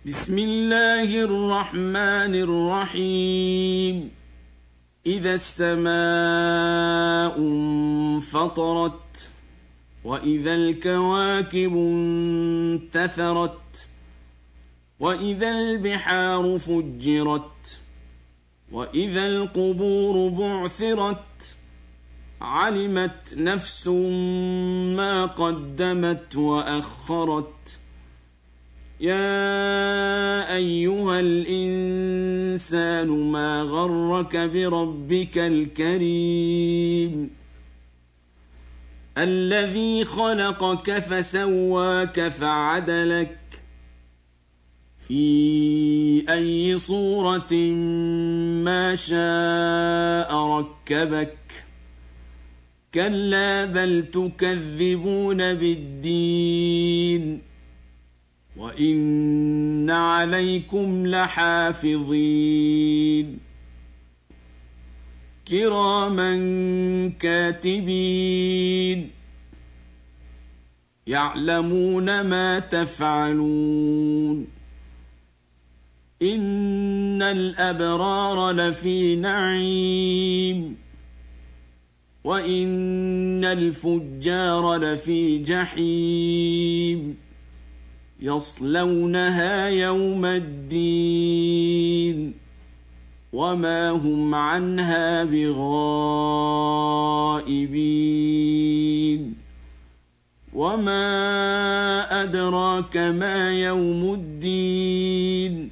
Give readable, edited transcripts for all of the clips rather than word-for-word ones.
بسم الله الرحمن الرحيم. إذا السماء انفطرت وإذا الكواكب انتثرت وإذا البحار فجرت وإذا القبور بعثرت علمت نفس ما قدمت وأخرت. يا أيها الإنسان ما غرك بربك الكريم الذي خلقك فسواك فعدلك في أي صورة ما شاء ركبك. كلا بل تكذبون بالدين وإن عليكم لحافظين كراما كاتبين يعلمون ما تفعلون. إن الأبرار لفي نعيم وإن الفجار لفي جحيم يصلونها يوم الدين وما هم عنها بغائبين. وما أدراك ما يوم الدين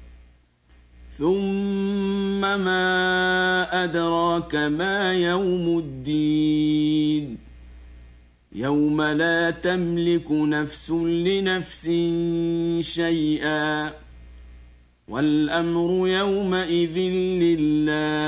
ثم ما أدراك ما يوم الدين يوم لا تملك نفس لنفس شيئا والأمر يومئذ لله.